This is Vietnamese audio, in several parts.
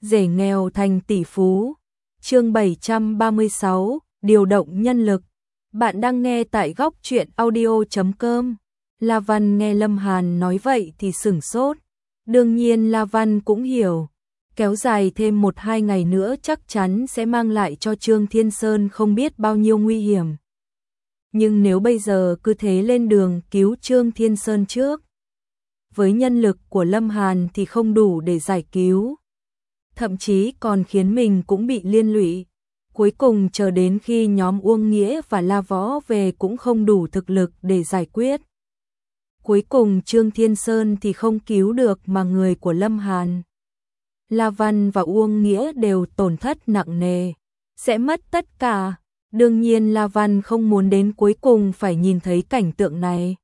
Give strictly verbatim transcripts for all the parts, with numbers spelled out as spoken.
rể nghèo thành tỷ phú. Chương bảy trăm ba mươi sáu, điều động nhân lực. Bạn đang nghe tại góc truyện audio chấm com. La Văn nghe Lâm Hàn nói vậy thì sửng sốt. Đương nhiên La Văn cũng hiểu, kéo dài thêm một hai ngày nữa chắc chắn sẽ mang lại cho Trương Thiên Sơn không biết bao nhiêu nguy hiểm. Nhưng nếu bây giờ cứ thế lên đường cứu Trương Thiên Sơn trước, với nhân lực của Lâm Hàn thì không đủ để giải cứu, thậm chí còn khiến mình cũng bị liên lụy. Cuối cùng chờ đến khi nhóm Uông Nghĩa và La Võ về cũng không đủ thực lực để giải quyết. Cuối cùng Trương Thiên Sơn thì không cứu được mà người của Lâm Hàn, La Văn và Uông Nghĩa đều tổn thất nặng nề, sẽ mất tất cả. Đương nhiên La Văn không muốn đến cuối cùng phải nhìn thấy cảnh tượng này.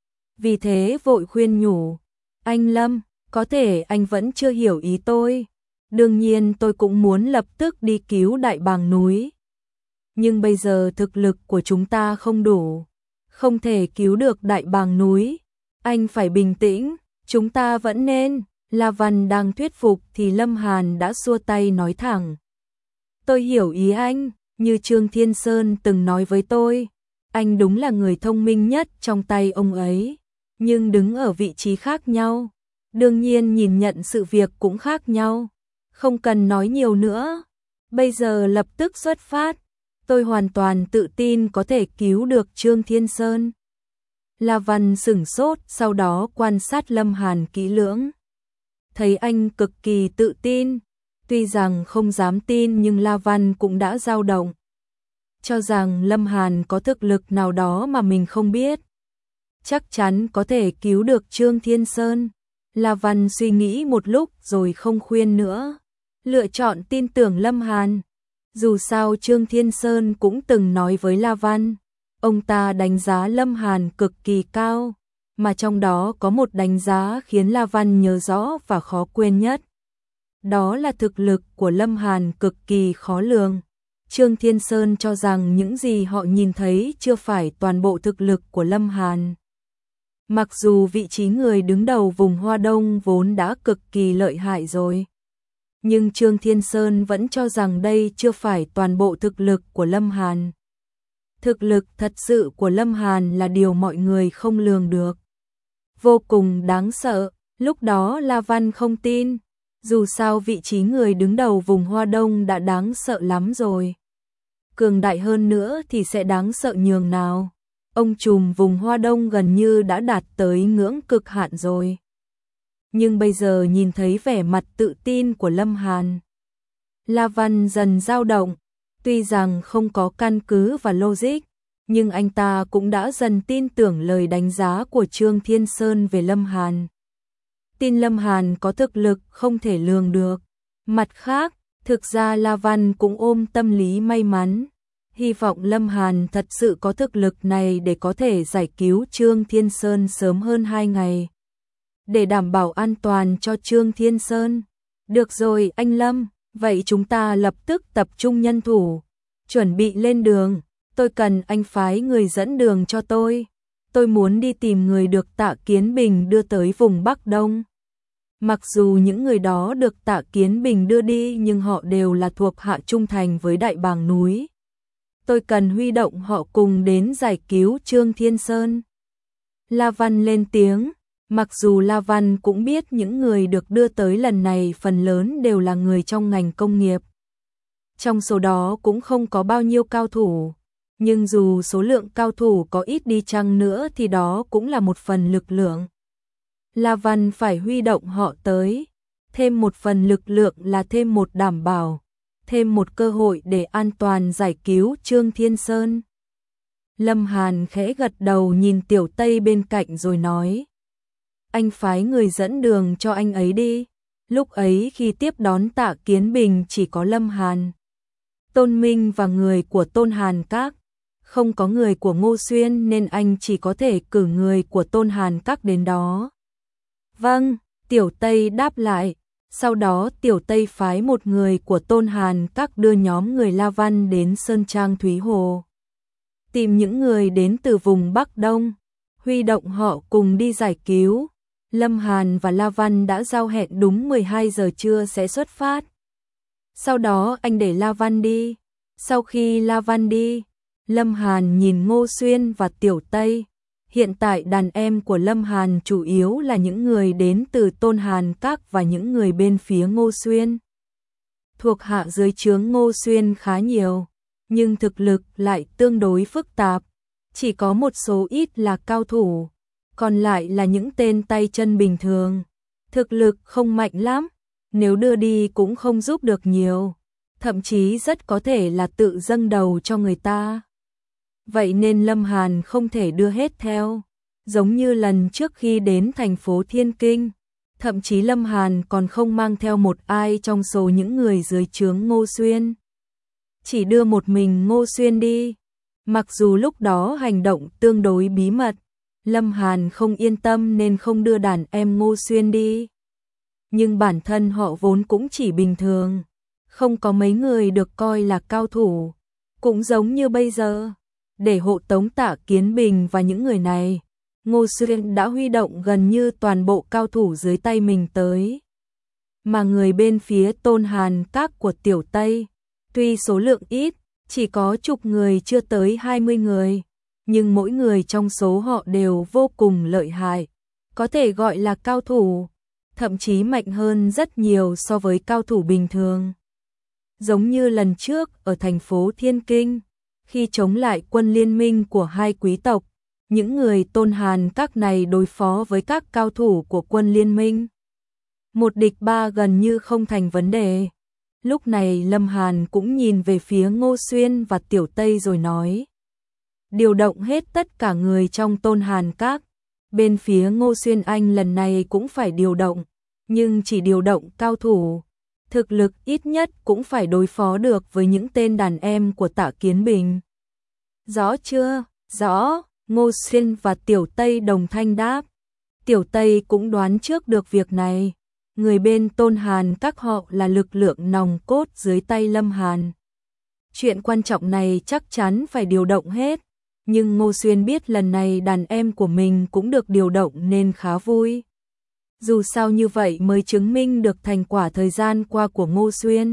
Vì thế vội khuyên nhủ, anh Lâm, có thể anh vẫn chưa hiểu ý tôi. Đương nhiên tôi cũng muốn lập tức đi cứu Đại Bàng núi. Nhưng bây giờ thực lực của chúng ta không đủ, không thể cứu được Đại Bàng núi. Anh phải bình tĩnh, chúng ta vẫn nên. La Văn đang thuyết phục thì Lâm Hàn đã xua tay nói thẳng. Tôi hiểu ý anh, như Trương Thiên Sơn từng nói với tôi, anh đúng là người thông minh nhất trong tay ông ấy, nhưng đứng ở vị trí khác nhau, đương nhiên nhìn nhận sự việc cũng khác nhau. Không cần nói nhiều nữa, bây giờ lập tức xuất phát, tôi hoàn toàn tự tin có thể cứu được Trương Thiên Sơn. La Văn sửng sốt, sau đó quan sát Lâm Hàn kỹ lưỡng. Thấy anh cực kỳ tự tin, tuy rằng không dám tin nhưng La Văn cũng đã dao động, cho rằng Lâm Hàn có thực lực nào đó mà mình không biết, chắc chắn có thể cứu được Trương Thiên Sơn. La Văn suy nghĩ một lúc rồi không khuyên nữa, lựa chọn tin tưởng Lâm Hàn. Dù sao Trương Thiên Sơn cũng từng nói với La Văn, ông ta đánh giá Lâm Hàn cực kỳ cao, mà trong đó có một đánh giá khiến La Văn nhớ rõ và khó quên nhất. Đó là thực lực của Lâm Hàn cực kỳ khó lường. Trương Thiên Sơn cho rằng những gì họ nhìn thấy chưa phải toàn bộ thực lực của Lâm Hàn. Mặc dù vị trí người đứng đầu vùng Hoa Đông vốn đã cực kỳ lợi hại rồi, nhưng Trương Thiên Sơn vẫn cho rằng đây chưa phải toàn bộ thực lực của Lâm Hàn. Thực lực thật sự của Lâm Hàn là điều mọi người không lường được, vô cùng đáng sợ. Lúc đó La Văn không tin, dù sao vị trí người đứng đầu vùng Hoa Đông đã đáng sợ lắm rồi, cường đại hơn nữa thì sẽ đáng sợ nhường nào. Ông trùm vùng Hoa Đông gần như đã đạt tới ngưỡng cực hạn rồi. Nhưng bây giờ nhìn thấy vẻ mặt tự tin của Lâm Hàn, La Văn dần dao động. Tuy rằng không có căn cứ và logic, nhưng anh ta cũng đã dần tin tưởng lời đánh giá của Trương Thiên Sơn về Lâm Hàn. Tin Lâm Hàn có thực lực không thể lường được. Mặt khác, thực ra La Văn cũng ôm tâm lý may mắn, hy vọng Lâm Hàn thật sự có thực lực này để có thể giải cứu Trương Thiên Sơn sớm hơn hai ngày, để đảm bảo an toàn cho Trương Thiên Sơn. Được rồi anh Lâm, vậy chúng ta lập tức tập trung nhân thủ, chuẩn bị lên đường. Tôi cần anh phái người dẫn đường cho tôi. Tôi muốn đi tìm người được Tạ Kiến Bình đưa tới vùng Bắc Đông. Mặc dù những người đó được Tạ Kiến Bình đưa đi nhưng họ đều là thuộc hạ trung thành với Đại Bàng núi. Tôi cần huy động họ cùng đến giải cứu Trương Thiên Sơn. La Văn lên tiếng. Mặc dù La Văn cũng biết những người được đưa tới lần này phần lớn đều là người trong ngành công nghiệp, trong số đó cũng không có bao nhiêu cao thủ, nhưng dù số lượng cao thủ có ít đi chăng nữa thì đó cũng là một phần lực lượng. La Văn phải huy động họ tới, thêm một phần lực lượng là thêm một đảm bảo, thêm một cơ hội để an toàn giải cứu Trương Thiên Sơn. Lâm Hàn khẽ gật đầu nhìn Tiểu Tây bên cạnh rồi nói, anh phái người dẫn đường cho anh ấy đi. Lúc ấy khi tiếp đón Tạ Kiến Bình chỉ có Lâm Hàn, Tôn Minh và người của Tôn Hàn Các, không có người của Ngô Xuyên nên anh chỉ có thể cử người của Tôn Hàn Các đến đó. Vâng, Tiểu Tây đáp lại. Sau đó Tiểu Tây phái một người của Tôn Hàn Các đưa nhóm người La Văn đến Sơn Trang Thúy Hồ, tìm những người đến từ vùng Bắc Đông, huy động họ cùng đi giải cứu. Lâm Hàn và La Văn đã giao hẹn đúng mười hai giờ trưa sẽ xuất phát, Sau đó anh để La Văn đi. Sau khi La Văn đi, Lâm Hàn nhìn Ngô Xuyên và Tiểu Tây. Hiện tại đàn em của Lâm Hàn chủ yếu là những người đến từ Tôn Hàn Các và những người bên phía Ngô Xuyên. Thuộc hạ dưới trướng Ngô Xuyên khá nhiều, nhưng thực lực lại tương đối phức tạp. Chỉ có một số ít là cao thủ, còn lại là những tên tay chân bình thường. Thực lực không mạnh lắm, nếu đưa đi cũng không giúp được nhiều, thậm chí rất có thể là tự dâng đầu cho người ta. Vậy nên Lâm Hàn không thể đưa hết theo, giống như lần trước khi đến thành phố Thiên Kinh. Thậm chí Lâm Hàn còn không mang theo một ai trong số những người dưới trướng Ngô Xuyên. Chỉ đưa một mình Ngô Xuyên đi. Mặc dù lúc đó hành động tương đối bí mật, Lâm Hàn không yên tâm nên không đưa đàn em Ngô Xuyên đi. Nhưng bản thân họ vốn cũng chỉ bình thường, không có mấy người được coi là cao thủ. Cũng giống như bây giờ, để hộ tống Tạ Kiến Bình và những người này, Ngô Xuyên đã huy động gần như toàn bộ cao thủ dưới tay mình tới. Mà người bên phía Tôn Hàn Các của Tiểu Tây, tuy số lượng ít, chỉ có chục người chưa tới hai mươi người, nhưng mỗi người trong số họ đều vô cùng lợi hại, có thể gọi là cao thủ, thậm chí mạnh hơn rất nhiều so với cao thủ bình thường. Giống như lần trước ở thành phố Thiên Kinh, khi chống lại quân liên minh của hai quý tộc, những người Tôn Hàn Các này đối phó với các cao thủ của quân liên minh. Một địch ba gần như không thành vấn đề. Lúc này Lâm Hàn cũng nhìn về phía Ngô Xuyên và Tiểu Tây rồi nói. Điều động hết tất cả người trong Tôn Hàn Các. Bên phía Ngô Xuyên anh lần này cũng phải điều động, nhưng chỉ điều động cao thủ. Thực lực ít nhất cũng phải đối phó được với những tên đàn em của Tạ Kiến Bình. Rõ chưa? Rõ. Ngô Xuyên và Tiểu Tây đồng thanh đáp. Tiểu Tây cũng đoán trước được việc này. Người bên Tôn Hàn Các họ là lực lượng nòng cốt dưới tay Lâm Hàn. Chuyện quan trọng này chắc chắn phải điều động hết. Nhưng Ngô Xuyên biết lần này đàn em của mình cũng được điều động nên khá vui. Dù sao như vậy mới chứng minh được thành quả thời gian qua của Ngô Xuyên.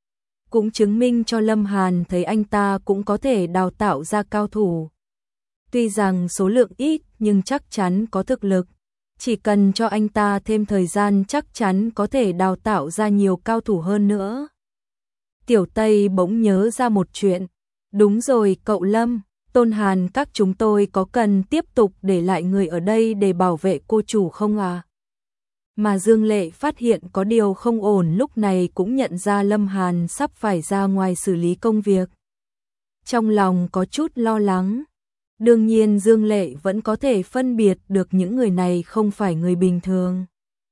Cũng chứng minh cho Lâm Hàn thấy anh ta cũng có thể đào tạo ra cao thủ. Tuy rằng số lượng ít nhưng chắc chắn có thực lực. Chỉ cần cho anh ta thêm thời gian chắc chắn có thể đào tạo ra nhiều cao thủ hơn nữa. Tiểu Tây bỗng nhớ ra một chuyện. Đúng rồi cậu Lâm, Tôn Hàn Các chúng tôi có cần tiếp tục để lại người ở đây để bảo vệ cô chủ không à? Mà Dương Lệ phát hiện có điều không ổn lúc này cũng nhận ra Lâm Hàn sắp phải ra ngoài xử lý công việc. Trong lòng có chút lo lắng. Đương nhiên Dương Lệ vẫn có thể phân biệt được những người này không phải người bình thường.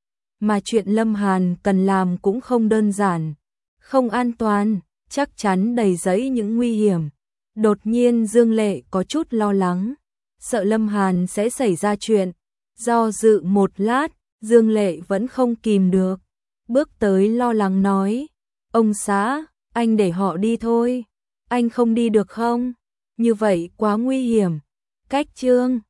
Mà chuyện Lâm Hàn cần làm cũng không đơn giản, không an toàn, chắc chắn đầy rẫy những nguy hiểm. Đột nhiên Dương Lệ có chút lo lắng, sợ Lâm Hàn sẽ xảy ra chuyện. Do dự một lát, Dương Lệ vẫn không kìm được, bước tới lo lắng nói, ông xã, anh để họ đi thôi, anh không đi được không? Như vậy quá nguy hiểm. Cách chương